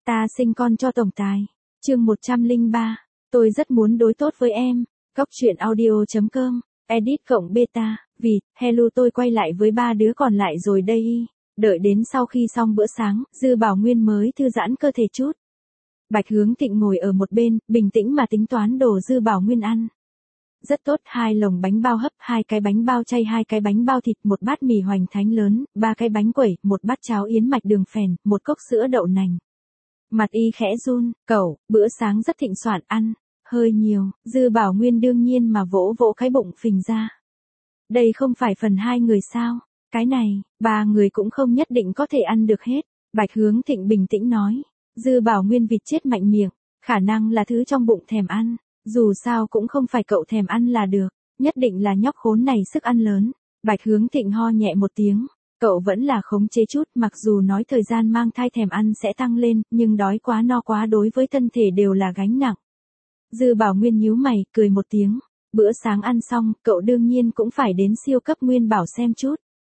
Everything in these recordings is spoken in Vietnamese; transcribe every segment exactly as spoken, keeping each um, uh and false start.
Ta sinh con cho tổng tài. Chương một trăm lẻ ba. Tôi rất muốn đối tốt với em. Góc truyện audio chấm com. Edit cộng beta. Vì, hello tôi quay lại với ba đứa còn lại rồi đây. Đợi đến sau khi xong bữa sáng, Dư Bảo Nguyên mới thư giãn cơ thể chút. Bạch Hướng Thịnh ngồi ở một bên, bình tĩnh mà tính toán đồ Dư Bảo Nguyên ăn. Rất tốt, hai lồng bánh bao hấp, hai cái bánh bao chay, hai cái bánh bao thịt, một bát mì hoành thánh lớn, ba cái bánh quẩy, một bát cháo yến mạch đường phèn, một cốc sữa đậu nành. Mặt y khẽ run, cậu, bữa sáng rất thịnh soạn, ăn hơi nhiều. Dư Bảo Nguyên đương nhiên mà vỗ vỗ cái bụng phình ra. Đây không phải phần hai người sao? Cái này, ba người cũng không nhất định có thể ăn được hết. Bạch Hướng Thịnh bình tĩnh nói. Dư Bảo Nguyên vịt chết mạnh miệng, khả năng là thứ trong bụng thèm ăn. Dù sao cũng không phải cậu thèm ăn là được, nhất định là nhóc khốn này sức ăn lớn. Bạch Hướng Thịnh ho nhẹ một tiếng. Cậu vẫn là khống chế chút, mặc dù nói thời gian mang thai thèm ăn sẽ tăng lên, nhưng đói quá no quá đối với thân thể đều là gánh nặng. Dư Bảo Nguyên nhíu mày, cười một tiếng. Bữa sáng ăn xong, cậu đương nhiên cũng phải đến siêu cấp Nguyên Bảo xem chút.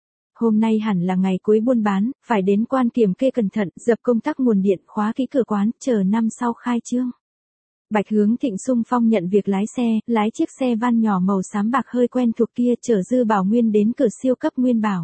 Hôm nay hẳn là ngày cuối buôn bán, phải đến quan kiểm kê cẩn thận, dập công tắc nguồn điện, khóa kỹ cửa quán, chờ năm sau khai trương. Bạch Hướng Thịnh xung phong nhận việc lái xe, lái chiếc xe van nhỏ màu xám bạc hơi quen thuộc kia chở Dư Bảo Nguyên đến cửa siêu cấp Nguyên Bảo.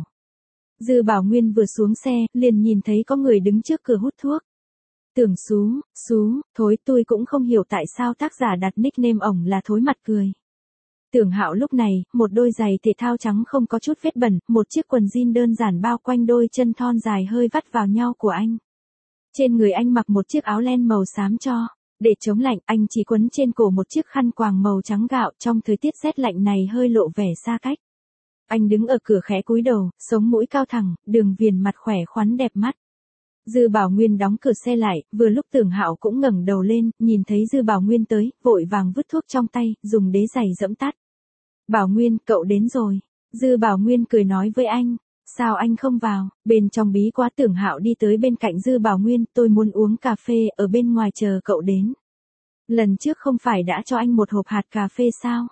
Dư Bảo Nguyên vừa xuống xe, liền nhìn thấy có người đứng trước cửa hút thuốc. Tưởng Xú, Xú, thối, tôi cũng không hiểu tại sao tác giả đặt nickname ổng là Thối Mặt Cười. Tưởng Hạo lúc này, một đôi giày thể thao trắng không có chút vết bẩn, một chiếc quần jean đơn giản bao quanh đôi chân thon dài hơi vắt vào nhau của anh. Trên người anh mặc một chiếc áo len màu xám cho. Để chống lạnh, anh chỉ quấn trên cổ một chiếc khăn quàng màu trắng gạo, trong thời tiết rét lạnh này hơi lộ vẻ xa cách. Anh đứng ở cửa khẽ cúi đầu, sống mũi cao thẳng, đường viền mặt khỏe khoắn đẹp mắt. Dư Bảo Nguyên đóng cửa xe lại, vừa lúc Tưởng Hạo cũng ngẩng đầu lên, nhìn thấy Dư Bảo Nguyên tới, vội vàng vứt thuốc trong tay, dùng đế giày dẫm tắt. Bảo Nguyên, cậu đến rồi. Dư Bảo Nguyên cười nói với anh. Sao anh không vào? Bên trong bí quá. Tưởng Hạo đi tới bên cạnh Dư Bảo Nguyên, tôi muốn uống cà phê, ở bên ngoài chờ cậu đến. Lần trước không phải đã cho anh một hộp hạt cà phê sao?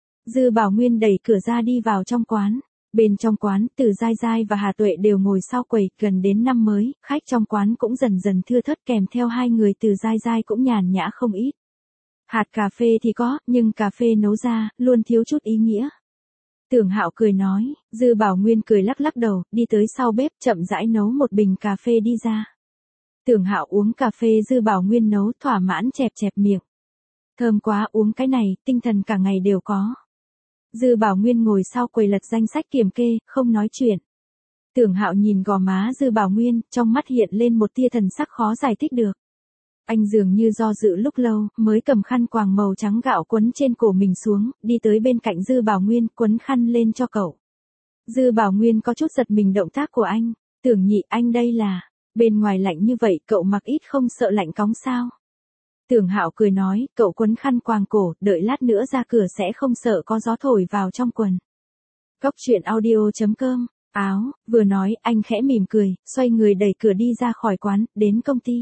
Dư Bảo Nguyên đẩy cửa ra đi vào trong quán. Bên trong quán, Từ Giai Giai và Hà Tuệ đều ngồi sau quầy, gần đến năm mới, khách trong quán cũng dần dần thưa thớt, kèm theo hai người Từ Giai Giai cũng nhàn nhã không ít. Hạt cà phê thì có, nhưng cà phê nấu ra, luôn thiếu chút ý nghĩa. Tưởng Hạo cười nói. Dư Bảo Nguyên cười lắc lắc đầu, đi tới sau bếp, chậm rãi nấu một bình cà phê đi ra. Tưởng Hạo uống cà phê Dư Bảo Nguyên nấu, thỏa mãn chẹp chẹp miệng. Thơm quá, uống cái này, tinh thần cả ngày đều có. Dư Bảo Nguyên ngồi sau quầy lật danh sách kiểm kê, không nói chuyện. Tưởng Hạo nhìn gò má Dư Bảo Nguyên, trong mắt hiện lên một tia thần sắc khó giải thích được. Anh dường như do dự lúc lâu, mới cầm khăn quàng màu trắng gạo quấn trên cổ mình xuống, đi tới bên cạnh Dư Bảo Nguyên, quấn khăn lên cho cậu. Dư Bảo Nguyên có chút giật mình động tác của anh. Tưởng nhị, anh đây là, bên ngoài lạnh như vậy, cậu mặc ít không sợ lạnh cóng sao? Tưởng Hạo cười nói, cậu quấn khăn quàng cổ, đợi lát nữa ra cửa sẽ không sợ có gió thổi vào trong quần. Góc truyện audio chấm com. Áo, vừa nói, anh khẽ mỉm cười, xoay người đẩy cửa đi ra khỏi quán, đến công ty.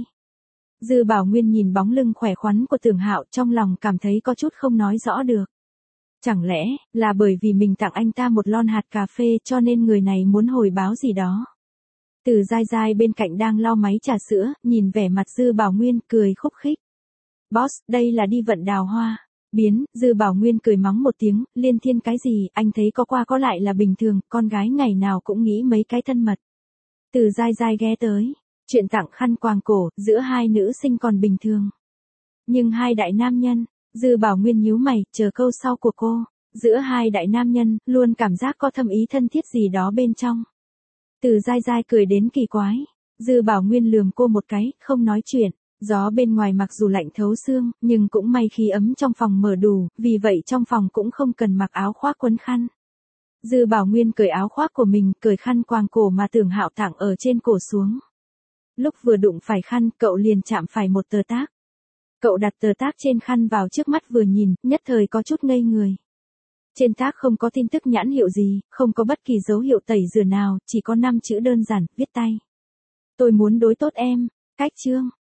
Dư Bảo Nguyên nhìn bóng lưng khỏe khoắn của Tưởng Hạo, trong lòng cảm thấy có chút không nói rõ được. Chẳng lẽ, là bởi vì mình tặng anh ta một lon hạt cà phê cho nên người này muốn hồi báo gì đó. Từ Giai Giai bên cạnh đang lau máy trà sữa, nhìn vẻ mặt Dư Bảo Nguyên, cười khúc khích. Boss, đây là đi vận đào hoa. Biến, Dư Bảo Nguyên cười mắng một tiếng, liên thiên cái gì, anh thấy có qua có lại là bình thường, con gái ngày nào cũng nghĩ mấy cái thân mật. Từ Giai Giai ghé tới. Chuyện tặng khăn quàng cổ, giữa hai nữ sinh còn bình thường. Nhưng hai đại nam nhân, Dư Bảo Nguyên nhíu mày, chờ câu sau của cô. Giữa hai đại nam nhân, luôn cảm giác có thâm ý thân thiết gì đó bên trong. Từ Giai Giai cười đến kỳ quái. Dư Bảo Nguyên lườm cô một cái, không nói chuyện. Gió bên ngoài mặc dù lạnh thấu xương, nhưng cũng may khí ấm trong phòng mở đủ, vì vậy trong phòng cũng không cần mặc áo khoác quấn khăn. Dư Bảo Nguyên cởi áo khoác của mình, cởi khăn quàng cổ mà Tưởng Hạo tặng ở trên cổ xuống. Lúc vừa đụng phải khăn, cậu liền chạm phải một tờ tác. Cậu đặt tờ tác trên khăn vào trước mắt vừa nhìn, nhất thời có chút ngây người. Trên tác không có tin tức nhãn hiệu gì, không có bất kỳ dấu hiệu tẩy rửa nào, chỉ có năm chữ đơn giản, viết tay. Tôi muốn đối tốt em. Cách chương.